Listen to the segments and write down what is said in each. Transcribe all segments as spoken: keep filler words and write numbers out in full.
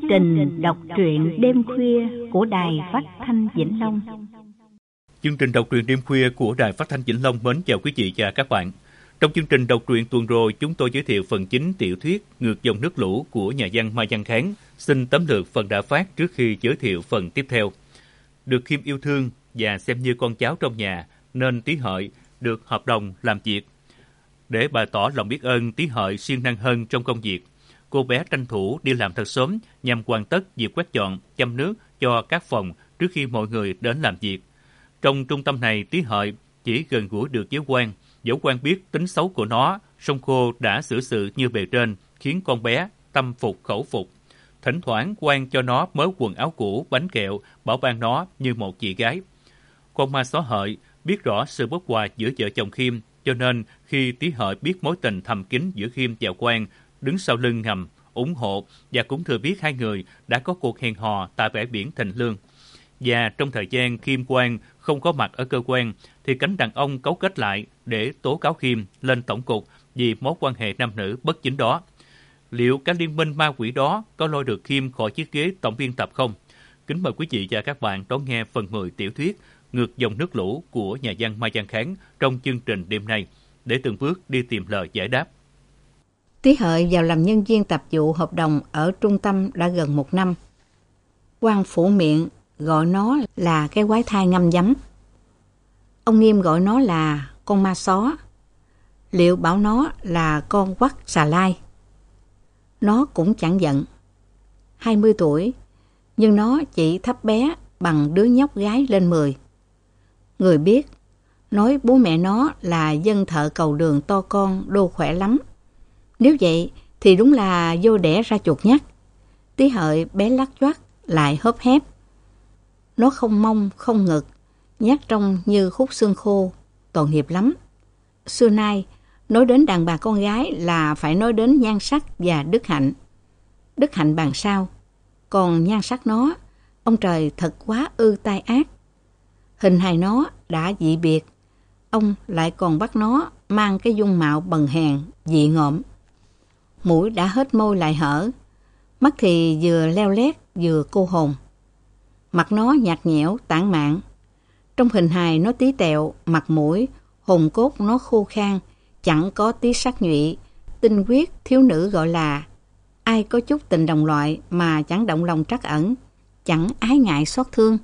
trình đọc truyện đêm khuya của Đài Phát thanh Vĩnh Long. Chương trình đọc truyện đêm khuya của Đài Phát thanh Vĩnh Long mến chào quý vị và các bạn. Trong chương trình đọc truyện tuần rồi, chúng tôi giới thiệu phần chính tiểu thuyết Ngược dòng nước lũ của nhà văn Mai Văn Kháng. Xin tóm lược phần đã phát trước khi giới thiệu phần tiếp theo. Được Khiêm yêu thương và xem như con cháu trong nhà, nên Tí Hợi được hợp đồng làm việc. Để bày tỏ lòng biết ơn, Tí Hợi siêng năng hơn trong công việc. Cô bé tranh thủ đi làm thật sớm nhằm hoàn tất việc quét dọn, chăm nước cho các phòng trước khi mọi người đến làm việc. Trong trung tâm này, Tí Hợi chỉ gần gũi được với Quang. Dẫu Quang biết tính xấu của nó, song cô đã xử sự như bề trên, khiến con bé tâm phục khẩu phục. Thỉnh thoảng Quang cho nó mớ quần áo cũ, bánh kẹo, bảo ban nó như một chị gái. Con ma xó Hợi biết rõ sự bất hòa giữa vợ chồng Khiêm, cho nên khi Tí Hợi biết mối tình thầm kín giữa Khiêm và Quang, đứng sau lưng ngầm, ủng hộ và cũng thừa biết hai người đã có cuộc hẹn hò tại bãi biển Thịnh Lương. Và trong thời gian Khiêm Quang không có mặt ở cơ quan, thì cánh đàn ông cấu kết lại để tố cáo Khiêm lên tổng cục vì mối quan hệ nam nữ bất chính đó. Liệu cái liên minh ma quỷ đó có lôi được Khiêm khỏi chiếc ghế tổng biên tập không? Kính mời quý vị và các bạn đón nghe phần mười tiểu thuyết Ngược dòng nước lũ của nhà văn Mai Văn Kháng trong chương trình đêm nay, để từng bước đi tìm lời giải đáp. Tí Hợi vào làm nhân viên tạp vụ hợp đồng ở trung tâm đã gần một năm. Quang phủ miệng gọi nó là cái quái thai ngâm giấm. Ông Nghiêm gọi nó là con ma xó. Liệu bảo nó là con quắt xà lai. Nó cũng chẳng giận. hai mươi tuổi, nhưng nó chỉ thấp bé bằng đứa nhóc gái lên mười. Người biết, nói bố mẹ nó là dân thợ cầu đường to con đô khỏe lắm. Nếu vậy thì đúng là vô đẻ ra chuột nhắt. Tí Hợi bé lắc choắt lại hớp hép. Nó không mông không ngực, nhát trông như khúc xương khô, tội nghiệp lắm. Xưa nay, nói đến đàn bà con gái là phải nói đến nhan sắc và đức hạnh. Đức hạnh bàn sau, còn nhan sắc nó, ông trời thật quá ư tai ác. Hình hài nó đã dị biệt, ông lại còn bắt nó mang cái dung mạo bần hèn, dị ngộm. Mũi đã hết môi lại hở, mắt thì vừa leo lét vừa cô hồn. Mặt nó nhạt nhẽo, tản mạn. Trong hình hài nó tí tẹo, mặt mũi, hồn cốt nó khô khan, chẳng có tí sắc nhụy, tinh quyết thiếu nữ gọi là ai có chút tình đồng loại mà chẳng động lòng trắc ẩn, chẳng ái ngại xót thương.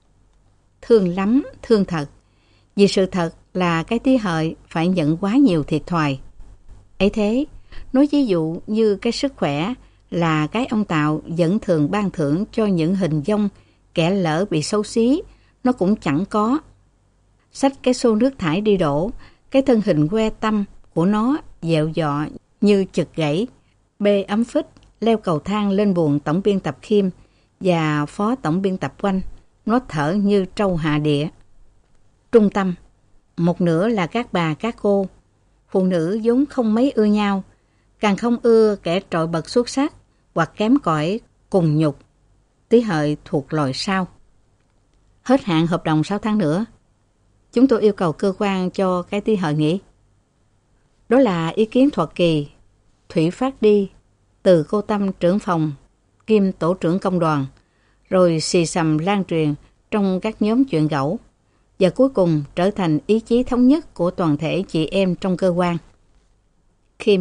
Thương lắm, thương thật. Vì sự thật là cái Tí Hợi phải nhận quá nhiều thiệt thòi. Ấy thế, nói ví dụ như cái sức khỏe là cái ông Tạo vẫn thường ban thưởng cho những hình dong kẻ lỡ bị xấu xí, nó cũng chẳng có. Xách cái xô nước thải đi đổ, cái thân hình que tăm của nó dẹo dọ như chực gãy, bê ấm phích, leo cầu thang lên buồng tổng biên tập Khiêm và phó tổng biên tập Quanh, nó thở như trâu hạ địa. Trung tâm, một nửa là các bà các cô, phụ nữ vốn không mấy ưa nhau, càng không ưa kẻ trội bật xuất sắc hoặc kém cỏi cùng nhục. Tí Hợi thuộc loại sau. Hết hạn hợp đồng sáu tháng nữa, chúng tôi yêu cầu cơ quan cho cái Tí Hợi nghỉ. Đó là ý kiến Thuật Kỳ, Thủy phát đi từ cô Tâm trưởng phòng kiêm tổ trưởng công đoàn, rồi xì xầm lan truyền trong các nhóm chuyện gẫu, và cuối cùng trở thành ý chí thống nhất của toàn thể chị em trong cơ quan. Khiêm,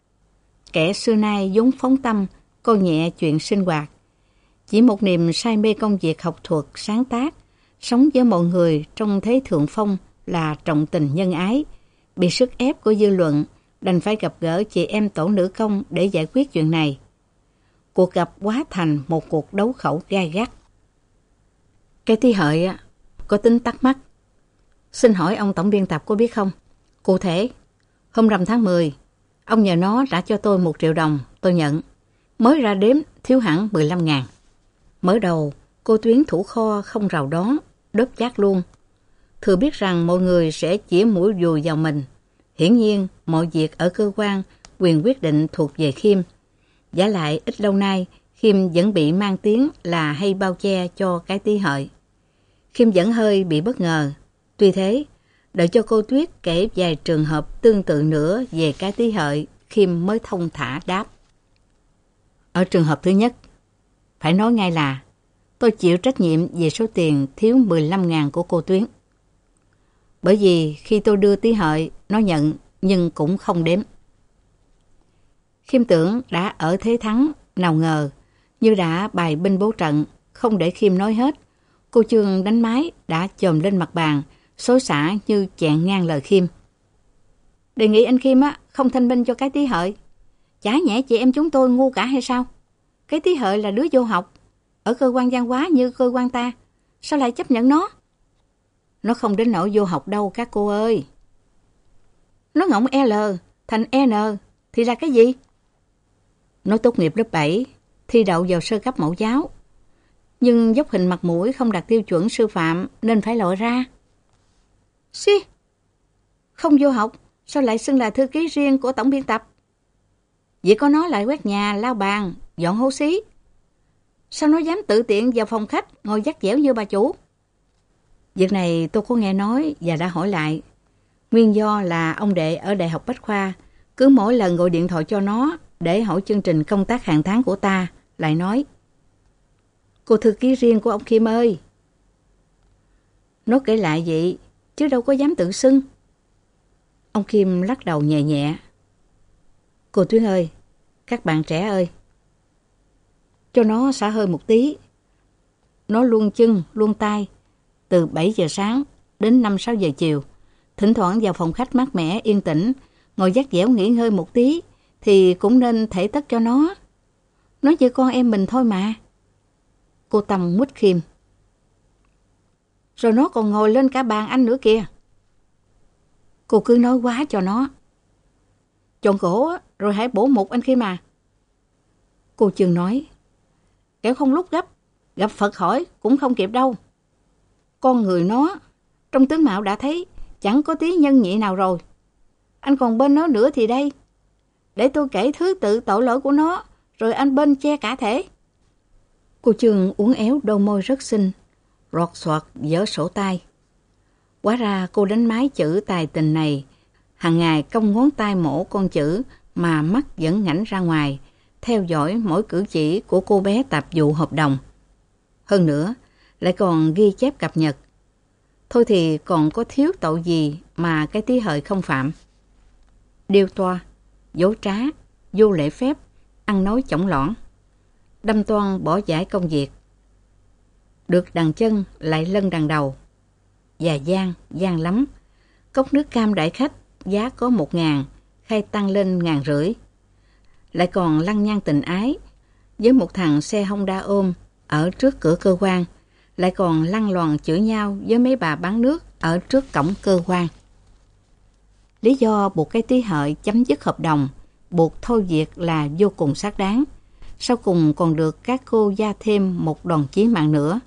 kẻ xưa nay vốn phóng tâm, coi nhẹ chuyện sinh hoạt, chỉ một niềm say mê công việc học thuật, sáng tác, sống với mọi người trong thế thượng phong là trọng tình nhân ái, bị sức ép của dư luận, đành phải gặp gỡ chị em tổ nữ công để giải quyết chuyện này. Cuộc gặp hóa thành một cuộc đấu khẩu gai gắt. Cái Tí Hợi có tính tắc mắc. Xin hỏi ông tổng biên tập có biết không? Cụ thể, hôm rằm tháng mười, ông nhờ nó trả cho tôi một triệu đồng, tôi nhận. Mới ra đếm thiếu hẳn mười lăm ngàn. Mở đầu, cô Tuyến thủ kho không rào đón, đớp chát luôn. Thừa biết rằng mọi người sẽ chĩa mũi dùi vào mình. Hiển nhiên, mọi việc ở cơ quan, quyền quyết định thuộc về Khiêm. Giả lại ít lâu nay, Khiêm vẫn bị mang tiếng là hay bao che cho cái Tí Hợi. Khiêm vẫn hơi bị bất ngờ. Tuy thế, đợi cho cô Tuyết kể vài trường hợp tương tự nữa về cái Tí Hợi, Khiêm mới thông thả đáp. Ở trường hợp thứ nhất, phải Phải nói ngay là tôi chịu trách nhiệm về số tiền thiếu mười lăm ngàn của cô Tuyến. Bởi vì khi tôi đưa Tí Hợi, nó nhận nhưng cũng không đếm. Khiêm tưởng đã ở thế thắng, nào ngờ như đã bày binh bố trận, không để Khiêm nói hết. Cô Chương đánh máy đã chồm lên mặt bàn, xối xả như chẹn ngang lời Khiêm. Đề nghị anh Khiêm á không thanh minh cho cái Tí Hợi. Chả nhẽ chị em chúng tôi ngu cả hay sao? Cái Tí Hợi là đứa vô học, ở cơ quan văn hóa như cơ quan ta, sao lại chấp nhận nó? Nó không đến nỗi vô học đâu các cô ơi. Nó ngọng L thành N thì là cái gì? Nó tốt nghiệp lớp bảy, thi đậu vào sơ cấp mẫu giáo. Nhưng dốc hình mặt mũi không đạt tiêu chuẩn sư phạm nên phải loại ra. Xí, không vô học, sao lại xưng là thư ký riêng của tổng biên tập? Vậy có nó lại quét nhà, lau bàn, dọn hố xí. Sao nó dám tự tiện vào phòng khách ngồi dắt dẻo như bà chủ? Việc này tôi có nghe nói và đã hỏi lại. Nguyên do là ông đệ ở Đại học Bách Khoa cứ mỗi lần gọi điện thoại cho nó để hỏi chương trình công tác hàng tháng của ta, lại nói: Cô thư ký riêng của ông Khiêm ơi. Nó kể lại vậy, chứ đâu có dám tự xưng. Ông Khiêm lắc đầu nhẹ nhẹ. Cô Tuyến ơi, các bạn trẻ ơi, cho nó xả hơi một tí. Nó luôn chân, luôn tay, từ bảy giờ sáng đến năm sáu giờ chiều. Thỉnh thoảng vào phòng khách mát mẻ, yên tĩnh, ngồi dắt dẻo nghỉ ngơi một tí, thì cũng nên thể tất cho nó. Nó chỉ con em mình thôi mà. Cô Tâm mút Khiêm. Rồi nó còn ngồi lên cả bàn anh nữa kìa. Cô cứ nói quá cho nó. Chọn cổ rồi hãy bổ mục anh Khiêm à. Cô Chương nói. Kẻo không lúc gấp, gặp Phật hỏi cũng không kịp đâu. Con người nó, trong tướng mạo đã thấy chẳng có tí nhân nhị nào rồi. Anh còn bên nó nữa thì đây. Để tôi kể thứ tự tội lỗi của nó, rồi anh bên che cả thể. Cô Chương uốn éo đôi môi rất xinh, rọt xoạt dở sổ tay. Hóa ra cô đánh máy chữ tài tình này, hàng ngày cong ngón tay mổ con chữ mà mắt vẫn ngảnh ra ngoài, theo dõi mỗi cử chỉ của cô bé tạp vụ hợp đồng. Hơn nữa, lại còn ghi chép cập nhật. Thôi thì còn có thiếu tội gì mà cái Tí Hợi không phạm. Điêu toa, dối trá, vô lễ phép, ăn nói chổng lõn, đâm toan bỏ giải công việc. Được đằng chân lại lân đằng đầu. Và gian, gian lắm. Cốc nước cam đại khách giá có một ngàn, khai tăng lên ngàn rưỡi. Lại còn lăng nhăng tình ái với một thằng xe Honda ôm ở trước cửa cơ quan. Lại còn lăng loàn chửi nhau với mấy bà bán nước ở trước cổng cơ quan. Lý do buộc cái Tí Hợi chấm dứt hợp đồng, buộc thôi việc là vô cùng xác đáng. Sau cùng còn được các cô gia thêm một đòn chí mạng nữa.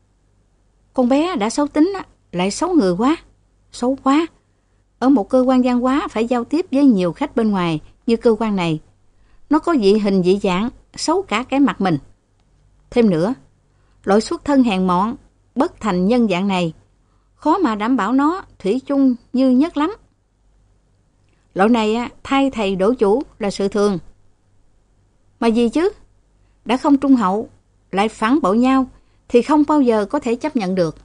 Con bé đã xấu tính, lại xấu người quá. Xấu quá. Ở một cơ quan văn hóa phải giao tiếp với nhiều khách bên ngoài như cơ quan này. Nó có dị hình dị dạng, xấu cả cái mặt mình. Thêm nữa, loại xuất thân hèn mọn, bất thành nhân dạng này, khó mà đảm bảo nó thủy chung như nhất lắm. Loại này thay thầy đổ chủ là sự thường. Mà gì chứ? Đã không trung hậu, lại phản bội nhau, thì không bao giờ có thể chấp nhận được.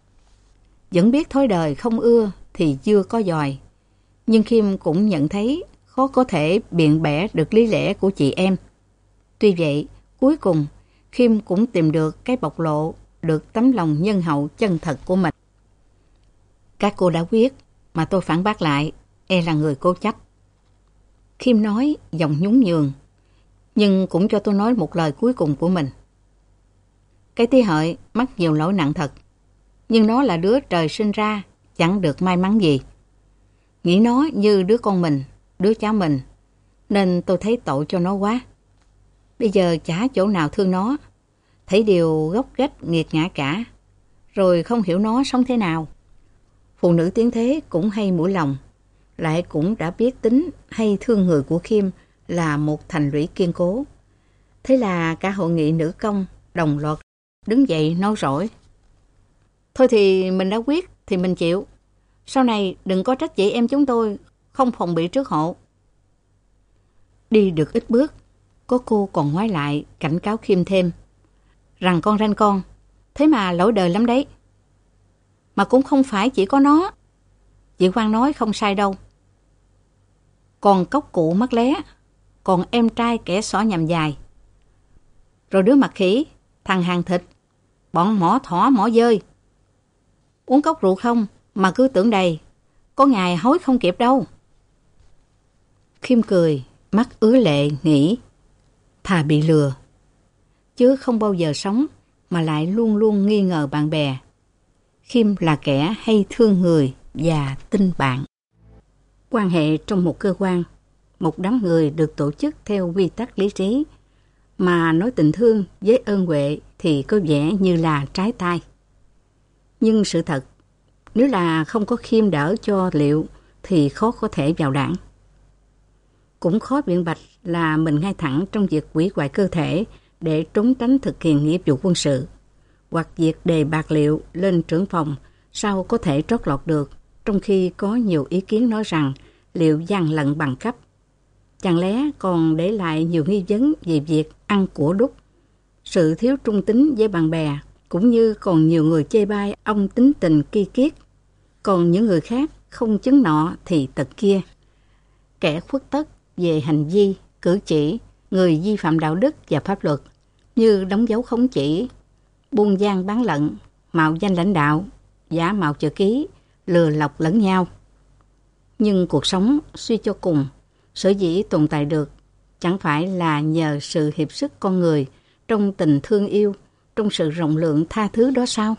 Vẫn biết thói đời không ưa thì dưa có dòi. Nhưng Khiêm cũng nhận thấy khó có thể biện bẻ được lý lẽ của chị em. Tuy vậy, cuối cùng, Khiêm cũng tìm được cái bộc lộ, được tấm lòng nhân hậu chân thật của mình. Các cô đã quyết, mà tôi phản bác lại, e là người cố chấp. Khiêm nói giọng nhún nhường, nhưng cũng cho tôi nói một lời cuối cùng của mình. Cái Tí Hợi mắc nhiều lỗi nặng thật, nhưng nó là đứa trời sinh ra, chẳng được may mắn gì. Nghĩ nó như đứa con mình, đứa cháu mình, nên tôi thấy tội cho nó quá. Bây giờ chả chỗ nào thương nó, thấy điều gốc gách nghiệt ngã cả, rồi không hiểu nó sống thế nào. Phụ nữ tiến thế cũng hay mũi lòng, lại cũng đã biết tính hay thương người của Khiêm là một thành lũy kiên cố. Thế là cả hội nghị nữ công đồng loạt đứng dậy nói rỗi. Thôi thì mình đã quyết thì mình chịu. Sau này đừng có trách chị em chúng tôi không phòng bị trước hộ. Đi được ít bước, có cô còn ngoái lại cảnh cáo Khiêm thêm. rằng con ranh con, thế mà lỗi đời lắm đấy. Mà cũng không phải chỉ có nó. Chị Quang nói không sai đâu. Còn cốc cụ mắt lé, còn em trai kẻ xỏ nhằm dài. Rồi đứa mặt khỉ, thằng hàng thịt, bọn mỏ thỏ mỏ dơi. Uống cốc rượu không mà cứ tưởng đầy, có ngày hối không kịp đâu. Khiêm cười, mắt ứa lệ nghĩ, thà bị lừa, chứ không bao giờ sống mà lại luôn luôn nghi ngờ bạn bè. Khiêm là kẻ hay thương người và tin bạn. Quan hệ trong một cơ quan, một đám người được tổ chức theo quy tắc lý trí, mà nói tình thương với ơn huệ thì có vẻ như là trái tai. Nhưng sự thật, nếu là không có Khiêm đỡ cho Liệu thì khó có thể vào đảng. Cũng khó biện bạch là mình ngay thẳng trong việc hủy hoại cơ thể để trốn tránh thực hiện nghĩa vụ quân sự, hoặc việc đề bạt Liệu lên trưởng phòng sao có thể trót lọt được, trong khi có nhiều ý kiến nói rằng Liệu gian lận bằng cấp. Chẳng lẽ còn để lại nhiều nghi vấn về việc ăn của đúc, sự thiếu trung tín với bạn bè, cũng như còn nhiều người chê bai ông tính tình ki kiết. Còn những người khác không chứng nọ thì tật kia. Kẻ khuất tất về hành vi, cử chỉ, người vi phạm đạo đức và pháp luật, như đóng dấu khống chỉ, buôn gian bán lận, mạo danh lãnh đạo, giả mạo chữ ký, lừa lọc lẫn nhau. Nhưng cuộc sống suy cho cùng, sở dĩ tồn tại được chẳng phải là nhờ sự hiệp sức con người trong tình thương yêu, trong sự rộng lượng tha thứ đó sao?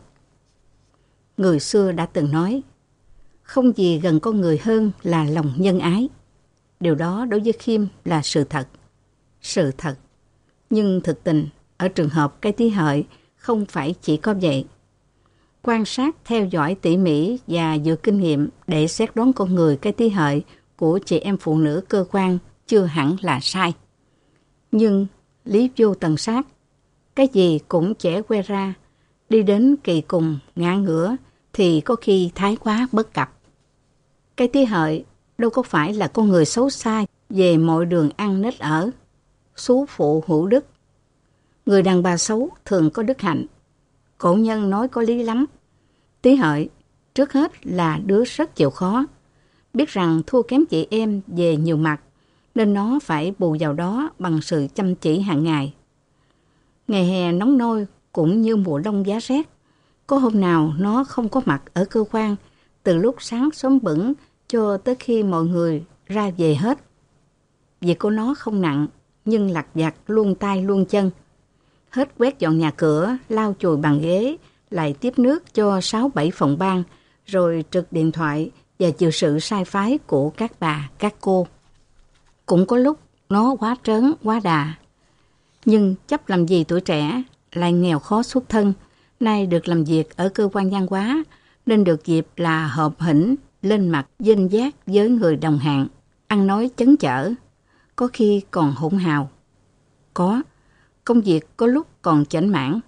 Người xưa đã từng nói, không gì gần con người hơn là lòng nhân ái. Điều đó đối với Khiêm là sự thật. Sự thật. Nhưng thực tình, ở trường hợp Cái Tí Hợi không phải chỉ có vậy. Quan sát, theo dõi tỉ mỉ và dựa kinh nghiệm để xét đoán con người Cái Tí Hợi của chị em phụ nữ cơ quan chưa hẳn là sai. Nhưng lý vô tần sát, cái gì cũng chẻ que ra, đi đến kỳ cùng ngã ngửa thì có khi thái quá bất cập. Cái Tí Hợi đâu có phải là con người xấu xa về mọi đường ăn nết ở, xú phụ hữu đức. Người đàn bà xấu thường có đức hạnh. Cổ nhân nói có lý lắm. Tí Hợi trước hết là đứa rất chịu khó, biết rằng thua kém chị em về nhiều mặt, nên nó phải bù vào đó bằng sự chăm chỉ hàng ngày. Ngày hè nóng nôi cũng như mùa đông giá rét, có hôm nào nó không có mặt ở cơ quan từ lúc sáng sớm bửng cho tới khi mọi người ra về hết. Việc của nó không nặng, nhưng lặt vặt luôn tay luôn chân. Hết quét dọn nhà cửa, lau chùi bàn ghế, lại tiếp nước cho sáu bảy phòng ban, rồi trực điện thoại và chịu sự sai phái của các bà, các cô. Cũng có lúc nó quá trớn, quá đà. Nhưng chấp làm gì tuổi trẻ, lại nghèo khó xuất thân, nay được làm việc ở cơ quan văn hóa, nên được dịp là họp hỉnh, lên mặt danh giác với người đồng hạng, ăn nói chấn chở, có khi còn hỗn hào. Có, công việc có lúc còn chểnh mảng.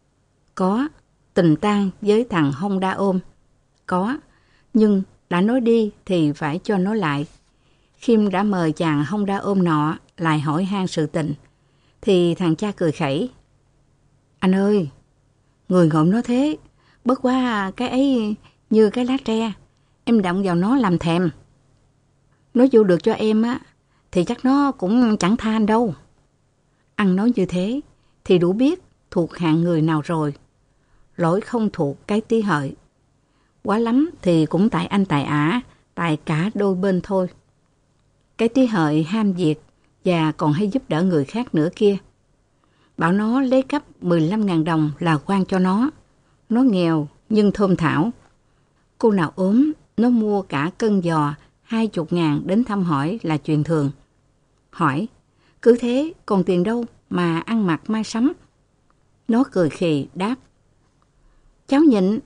Có, tình tang với thằng Honda ôm. Có, nhưng đã nói đi thì phải cho nó lại. Khiêm đã mời chàng Honda ôm nọ lại hỏi han sự tình, thì thằng cha cười khẩy. Anh ơi, người ngộm nó thế, bất quá cái ấy như cái lá tre, em động vào nó làm thèm. Nó vô được cho em á, thì chắc nó cũng chẳng tha anh đâu. Ăn nói như thế thì đủ biết thuộc hạng người nào rồi. Lỗi không thuộc Cái Tí Hợi. Quá lắm thì cũng tại anh tại ả, tại cả đôi bên thôi. Cái Tí Hợi ham việc và còn hay giúp đỡ người khác nữa kia. Bảo nó lấy cắp mười lăm ngàn đồng là quan cho nó. Nó nghèo nhưng thơm thảo. Cô nào ốm, nó mua cả cân giò hai chục ngàn đến thăm hỏi là chuyện thường. Hỏi, cứ thế còn tiền đâu mà ăn mặc mai sắm? Nó cười khì đáp, cháu nhịn.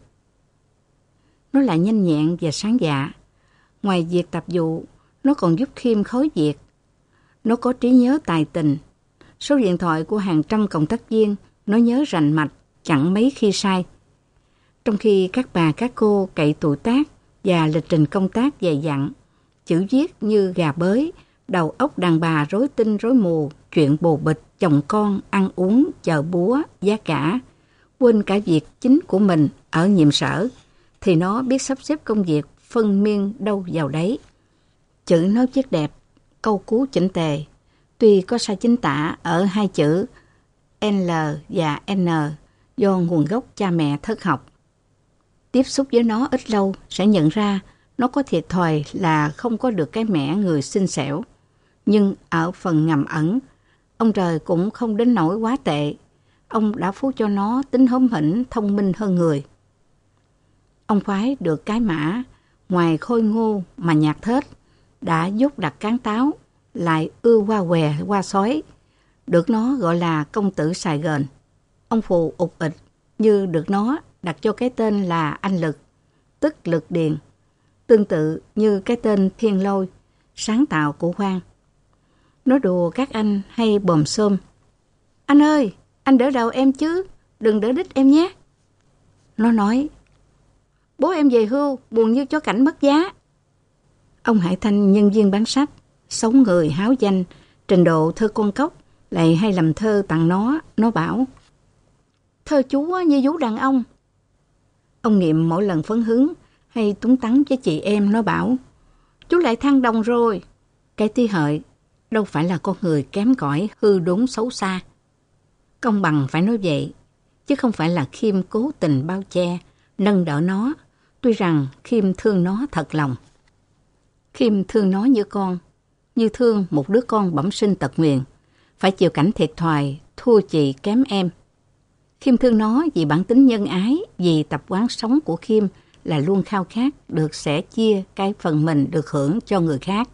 Nó lại nhanh nhẹn và sáng dạ. Ngoài việc tập vụ, nó còn giúp Khiêm khối việc. Nó có trí nhớ tài tình. Số điện thoại của hàng trăm cộng tác viên nó nhớ rành mạch, chẳng mấy khi sai. Trong khi các bà các cô cậy tuổi tác và lịch trình công tác dày dặn, chữ viết như gà bới, đầu óc đàn bà rối tinh rối mù, chuyện bồ bịch chồng con, ăn uống, chờ búa, giá cả, quên cả việc chính của mình ở nhiệm sở, thì nó biết sắp xếp công việc phân miên đâu vào đấy. Chữ nó viết đẹp, câu cú chỉnh tề, tuy có sai chính tả ở hai chữ L và N do nguồn gốc cha mẹ thất học. Tiếp xúc với nó ít lâu sẽ nhận ra nó có thiệt thòi là không có được cái mẻ người xinh xẻo. Nhưng ở phần ngầm ẩn, ông trời cũng không đến nỗi quá tệ. Ông đã phú cho nó tính hóm hỉnh, thông minh hơn người. Ông khoái được cái mã, ngoài khôi ngô mà nhạt thết, đã dốt đặt cán táo, lại ưa qua què, qua sói. Được nó gọi là công tử Sài Gòn. Ông phù ục ịch như được nó đặt cho cái tên là Anh Lực, tức Lực Điền, tương tự như cái tên Thiên Lôi, sáng tạo của Khoan. Nó đùa các anh hay bồm xôm. Anh ơi, anh đỡ đầu em chứ, đừng đỡ đít em nhé. Nó nói, bố em về hưu, buồn như chó cảnh mất giá. Ông Hải Thanh, nhân viên bán sách, sống người háo danh, trình độ thơ con cóc, lại hay làm thơ tặng nó, nó bảo, thơ chú như vú đàn ông. Ông Nghiệm mỗi lần phấn hứng hay túng tắn với chị em, nó bảo, chú lại thăng đồng rồi. Cái Tí Hợi đâu phải là con người kém cỏi, hư đốn xấu xa. Công bằng phải nói vậy, chứ không phải là Khiêm cố tình bao che, nâng đỡ nó, tuy rằng Khiêm thương nó thật lòng. Khiêm thương nó như con, như thương một đứa con bẩm sinh tật nguyền, phải chịu cảnh thiệt thòi, thua chị kém em. Khiêm thương nó vì bản tính nhân ái, vì tập quán sống của Khiêm là luôn khao khát được sẻ chia cái phần mình được hưởng cho người khác.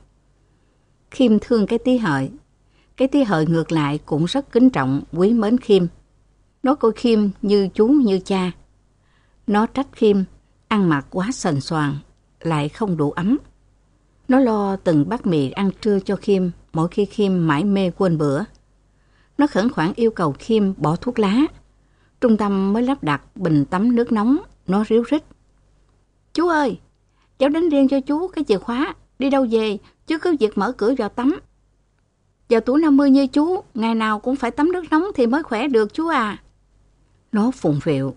Khiêm thương cái Tí Hợi, cái Tí Hợi ngược lại cũng rất kính trọng, quý mến Khiêm. Nó coi Khiêm như chú như cha. Nó trách Khiêm ăn mặc quá sền soàn, lại không đủ ấm. Nó lo từng bát mì ăn trưa cho Khiêm mỗi khi Khiêm mải mê quên bữa. Nó khẩn khoản yêu cầu Khiêm bỏ thuốc lá. Trung tâm mới lắp đặt bình tắm nước nóng, nó ríu rít. Chú ơi, cháu đánh riêng cho chú cái chìa khóa, đi đâu về, chứ cứ việc mở cửa vào tắm. Vào tuổi năm mươi như chú, ngày nào cũng phải tắm nước nóng thì mới khỏe được chú à. Nó phụng phịu.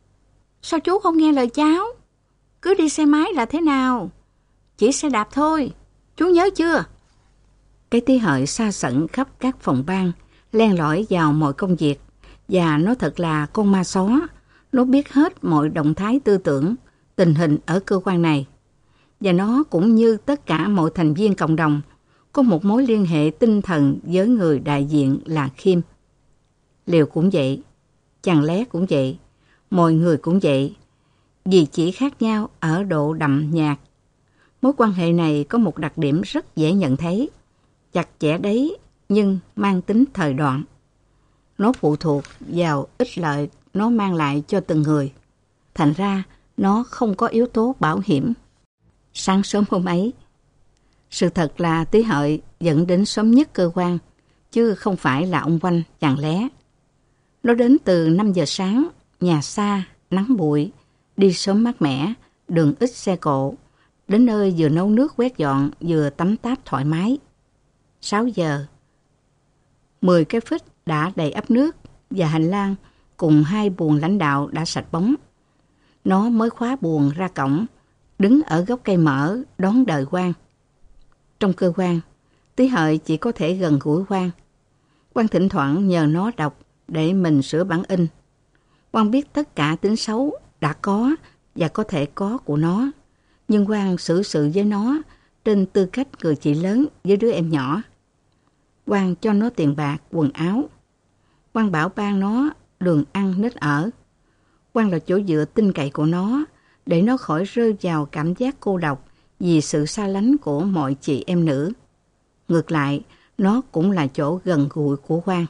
Sao chú không nghe lời cháu? Cứ đi xe máy là thế nào? Chỉ xe đạp thôi, chú nhớ chưa? Cái Tí Hợi xa sẩn khắp các phòng ban, len lỏi vào mọi công việc. Và nó thật là con ma xó, nó biết hết mọi động thái tư tưởng, tình hình ở cơ quan này. Và nó cũng như tất cả mọi thành viên cộng đồng, có một mối liên hệ tinh thần với người đại diện là Khiêm. Liều cũng vậy, Chàng Lé cũng vậy, mọi người cũng vậy, vì chỉ khác nhau ở độ đậm nhạt. Mối quan hệ này có một đặc điểm rất dễ nhận thấy, chặt chẽ đấy nhưng mang tính thời đoạn. Nó phụ thuộc vào ích lợi nó mang lại cho từng người. Thành ra, nó không có yếu tố bảo hiểm. Sáng sớm hôm ấy, sự thật là Tí Hợi dẫn đến sớm nhất cơ quan, chứ không phải là ông Oanh Chàng Lé. Nó đến từ năm giờ sáng, nhà xa, nắng bụi, đi sớm mát mẻ, đường ít xe cộ, đến nơi vừa nấu nước quét dọn, vừa tắm táp thoải mái. Sáu giờ, mười cái phích đã đầy ắp nước và hành lang cùng hai buồng lãnh đạo đã sạch bóng. Nó mới khóa buồng ra cổng, đứng ở gốc cây mỡ đón đợi Quang. Trong cơ quan, Tí Hợi chỉ có thể gần gũi Quang. Quang thỉnh thoảng nhờ nó đọc để mình sửa bản in. Quang biết tất cả tính xấu đã có và có thể có của nó, nhưng Quang xử sự với nó trên tư cách người chị lớn với đứa em nhỏ. Quang cho nó tiền bạc, quần áo. Quang bảo ban nó đường ăn nết ở. Quang là chỗ dựa tin cậy của nó, để nó khỏi rơi vào cảm giác cô độc vì sự xa lánh của mọi chị em nữ. Ngược lại, nó cũng là chỗ gần gũi của Quang.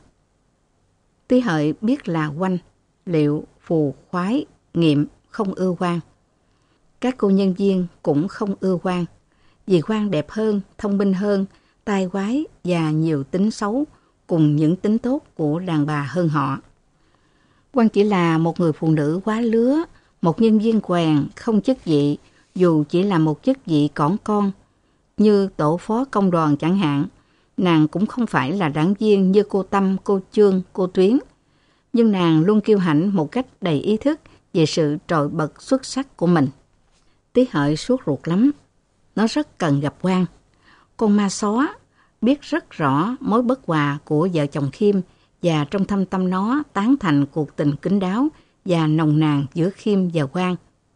Tí Hợi biết là Oanh, Liệu, Phù, Khoái, Nghiệm không ưa Quang. Các cô nhân viên cũng không ưa Quang, vì Quang đẹp hơn, thông minh hơn, tai quái và nhiều tính xấu cùng những tính tốt của đàn bà hơn họ. Quang chỉ là một người phụ nữ quá lứa, một nhân viên quèn, không chức vị, dù chỉ là một chức vị cỏn con, như tổ phó công đoàn chẳng hạn, Nàng cũng không phải là đảng viên như cô Tâm, cô Chương, cô Tuyến, nhưng nàng luôn kiêu hãnh một cách đầy ý thức về sự trội bật xuất sắc của mình. Tí Hợi sốt ruột lắm. Nó rất cần gặp quan. Con ma xó biết rất rõ mối bất hòa của vợ chồng Khiêm, và trong thâm tâm nó tán thành cuộc tình kín đáo và nồng nàn giữa Khiêm và Quang.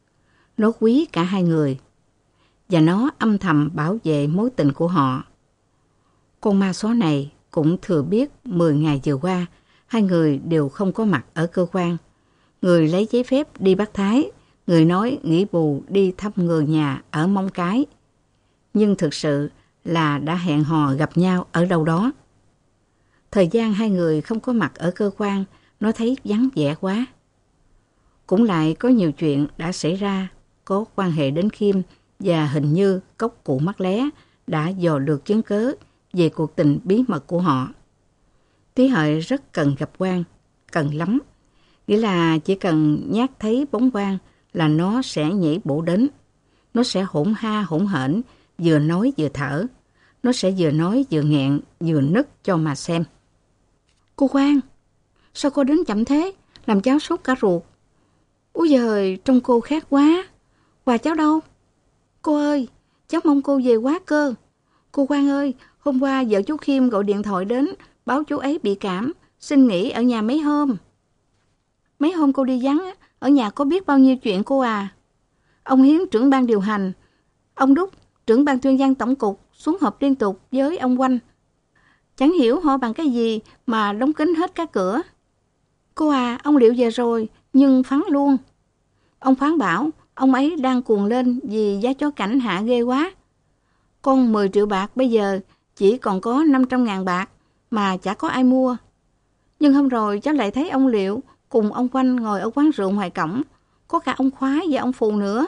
Nó quý cả hai người, và nó âm thầm bảo vệ mối tình của họ. Con ma xó này cũng thừa biết mười ngày vừa qua, hai người đều không có mặt ở cơ quan. Người lấy giấy phép đi Bát Thái, người nói nghỉ bù đi thăm người nhà ở Móng Cái. Nhưng thực sự là đã hẹn hò gặp nhau ở đâu đó. Thời gian hai người không có mặt ở cơ quan, nó thấy vắng vẻ quá. Cũng lại có nhiều chuyện đã xảy ra có quan hệ đến Khiêm, và hình như cốc cụ mắt lé đã dò được chứng cớ về cuộc tình bí mật của họ. Tí Hợi rất cần gặp quan, cần lắm. Nghĩa là chỉ cần nhát thấy bóng quan là nó sẽ nhảy bổ đến. Nó sẽ hỗn ha hỗn hển, vừa nói vừa thở. Nó sẽ vừa nói vừa nghẹn, vừa nức cho mà xem. Cô Quang, sao cô đến chậm thế? Làm cháu sốt cả ruột. Úi giời, trông cô khác quá. Quà cháu đâu? Cô ơi, cháu mong cô về quá cơ. Cô Quang ơi, hôm qua vợ chú Khiêm gọi điện thoại đến, báo chú ấy bị cảm, xin nghỉ ở nhà mấy hôm. Mấy hôm cô đi vắng, ở nhà có biết bao nhiêu chuyện cô à. Ông Hiến trưởng ban điều hành, ông Đúc trưởng ban tuyên văn tổng cục xuống họp liên tục với ông Quanh. Chẳng hiểu họ bằng cái gì mà đóng kín hết các cửa. Cô à, ông Liệu về rồi, nhưng Phán luôn. Ông Phán bảo ông ấy đang cuồng lên vì giá chó cảnh hạ ghê quá. Con mười triệu bạc bây giờ chỉ còn có năm trăm ngàn bạc mà chả có ai mua. Nhưng hôm rồi cháu lại thấy ông Liệu cùng ông Quanh ngồi ở quán rượu ngoài cổng, có cả ông Khoái và ông Phù nữa.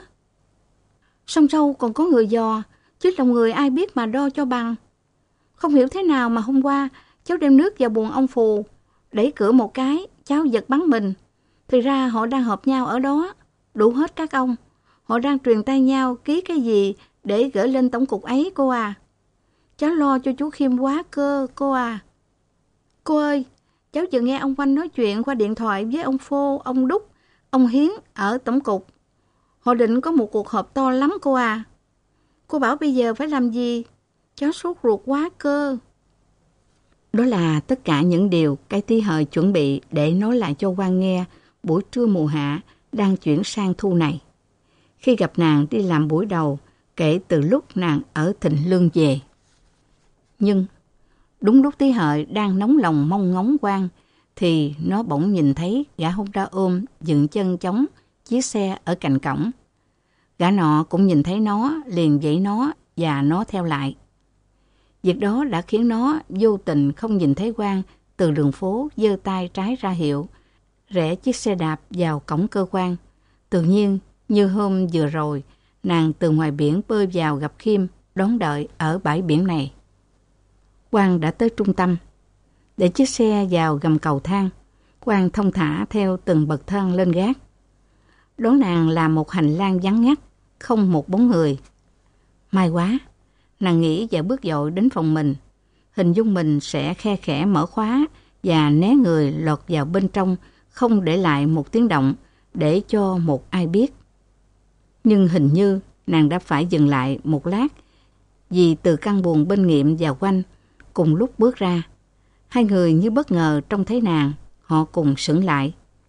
Sông sâu còn có người dò, chứ lòng người ai biết mà đo cho bằng. Không hiểu thế nào mà hôm qua cháu đem nước vào buồng ông Phù, đẩy cửa một cái, cháu giật bắn mình. Thì ra họ đang họp nhau ở đó, đủ hết các ông. Họ đang truyền tay nhau ký cái gì để gửi lên tổng cục ấy cô à. Cháu lo cho chú Khiêm quá cơ cô à. Cô ơi, cháu vừa nghe ông Quanh nói chuyện qua điện thoại với ông Phô, ông Đúc, ông Hiến ở tổng cục. Họ định có một cuộc họp to lắm cô à. Cô bảo bây giờ phải làm gì? Cháu sốt ruột quá cơ. Đó là tất cả những điều cái Tí Hợi chuẩn bị để nói lại cho Quang nghe buổi trưa mùa hạ đang chuyển sang thu này. Khi gặp nàng đi làm buổi đầu kể từ lúc nàng ở Thịnh Lương về. Nhưng đúng lúc Tí Hợi đang nóng lòng mong ngóng Quang thì nó bỗng nhìn thấy gã hôn đa ôm dựng chân chống chiếc xe ở cạnh cổng. Gã nọ cũng nhìn thấy nó, liền dãy nó và nó theo lại. Việc đó đã khiến nó vô tình không nhìn thấy Quang từ đường phố giơ tay trái ra hiệu, rẽ chiếc xe đạp vào cổng cơ quan. Tự nhiên, như hôm vừa rồi, nàng từ ngoài biển bơi vào gặp Khiêm, đón đợi ở bãi biển này. Quang đã tới trung tâm. Để chiếc xe vào gầm cầu thang, Quang thông thả theo từng bậc thang lên gác. Đón nàng là một hành lang vắng ngắt, không một bóng người. May quá, nàng nghĩ và bước dội đến phòng mình. Hình dung mình sẽ khe khẽ mở khóa và né người lọt vào bên trong, không để lại một tiếng động để cho một ai biết. Nhưng hình như nàng đã phải dừng lại một lát, vì từ căn buồng bên Nghiệm và Quanh cùng lúc bước ra. Hai người như bất ngờ trông thấy nàng, họ cùng sững lại.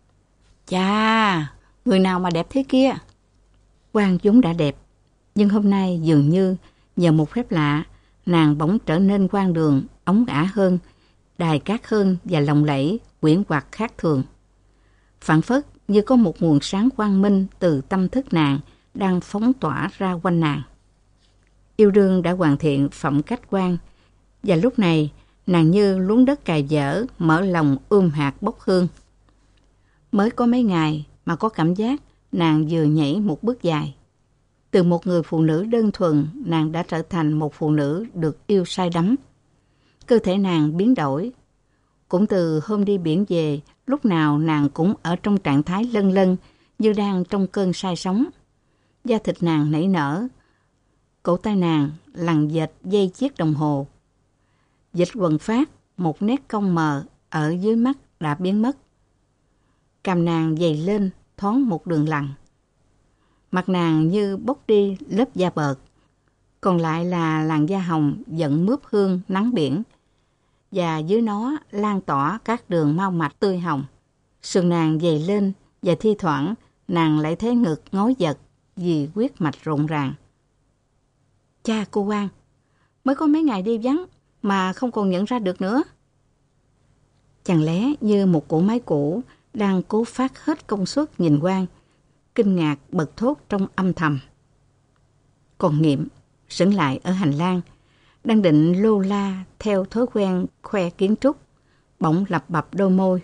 Chà, người nào mà đẹp thế kia? Quang vốn đã đẹp, nhưng hôm nay dường như nhờ một phép lạ, nàng bỗng trở nên quang đường, óng ả hơn, đài cát hơn và lộng lẫy, quyển quạt khác thường. Phảng phất như có một nguồn sáng quang minh từ tâm thức nàng đang phóng tỏa ra quanh nàng. Yêu đương đã hoàn thiện phẩm cách Quang, và lúc này nàng như luống đất cài dở, mở lòng ươm hạt bốc hương. Mới có mấy ngày mà có cảm giác nàng vừa nhảy một bước dài. Từ một người phụ nữ đơn thuần, nàng đã trở thành một phụ nữ được yêu say đắm. Cơ thể nàng biến đổi. Cũng từ hôm đi biển về, lúc nào nàng cũng ở trong trạng thái lân lân, như đang trong cơn say sóng. Da thịt nàng nảy nở, cổ tay nàng lằn dệt dây chiếc đồng hồ. Dịch quần phát, một nét cong mờ ở dưới mắt đã biến mất. Cằm nàng dày lên, thoáng một đường lằn. Mặt nàng như bốc đi lớp da bợt, còn lại là làn da hồng dẫn mướp hương nắng biển, và dưới nó lan tỏa các đường mao mạch tươi hồng. Sườn nàng dày lên và thi thoảng nàng lại thấy ngực ngói giật vì huyết mạch rộn ràng. Cha cô Quang, mới có mấy ngày đi vắng mà không còn nhận ra được nữa. Chẳng lẽ như một cỗ máy cũ đang cố phát hết công suất nhìn Quang, kinh ngạc bật thốt trong âm thầm. Còn Nghiệm sững lại ở hành lang, đang định lô la theo thói quen khoe kiến trúc, bỗng lập bập đôi môi.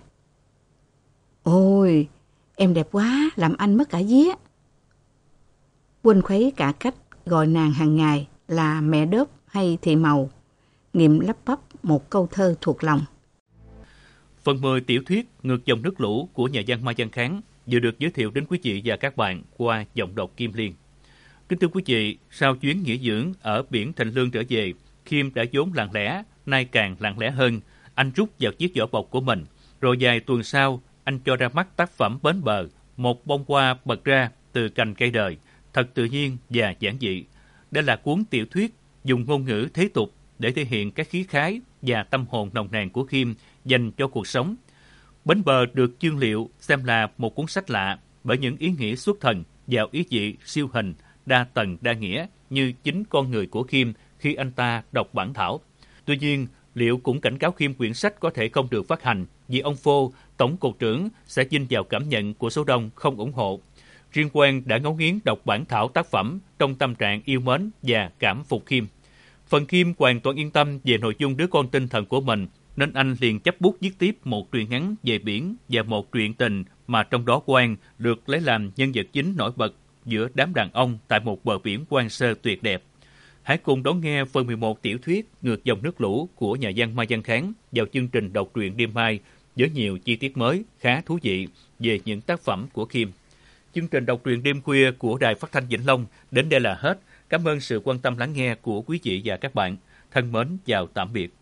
Ôi, em đẹp quá, làm anh mất cả vía. Quên khuấy cả cách gọi nàng hàng ngày là mẹ đớp hay thị màu. Nghiệm lắp bắp một câu thơ thuộc lòng. Phần mười tiểu thuyết Ngược dòng nước lũ của nhà văn Mai Văn Kháng vừa được giới thiệu đến quý vị và các bạn qua giọng đọc Kim Liên. Kính thưa quý vị, sau chuyến nghỉ dưỡng ở biển Thành Lương trở về, Khiêm đã vốn lặng lẽ, nay càng lặng lẽ hơn. Anh rút vào chiếc vỏ bọc của mình, rồi vài tuần sau, anh cho ra mắt tác phẩm Bến Bờ, một bông hoa bật ra từ cành cây đời, thật tự nhiên và giản dị. Đây là cuốn tiểu thuyết dùng ngôn ngữ thế tục để thể hiện cái khí khái và tâm hồn nồng nàn của Khiêm dành cho cuộc sống. Bến Bờ được chương liệu xem là một cuốn sách lạ bởi những ý nghĩa xuất thần, vào ý vị siêu hình, đa tầng đa nghĩa như chính con người của Khiêm khi anh ta đọc bản thảo. Tuy nhiên, liệu cũng cảnh cáo Khiêm quyển sách có thể không được phát hành vì ông Phô, tổng cục trưởng, sẽ vinh vào cảm nhận của số đông không ủng hộ. Riêng Quang đã ngấu nghiến đọc bản thảo tác phẩm trong tâm trạng yêu mến và cảm phục Khiêm. Phần Khiêm hoàn toàn yên tâm về nội dung đứa con tinh thần của mình, nên anh liền chấp bút viết tiếp một truyện ngắn về biển và một truyện tình mà trong đó Quang được lấy làm nhân vật chính nổi bật giữa đám đàn ông tại một bờ biển hoang sơ tuyệt đẹp. Hãy cùng đón nghe phần mười một tiểu thuyết Ngược dòng nước lũ của nhà văn Mai Văn Kháng vào chương trình đọc truyện đêm mai với nhiều chi tiết mới khá thú vị về những tác phẩm của Khiêm. Chương trình đọc truyện đêm khuya của Đài Phát thanh Vĩnh Long đến đây là hết. Cảm ơn sự quan tâm lắng nghe của quý vị và các bạn. Thân mến chào tạm biệt.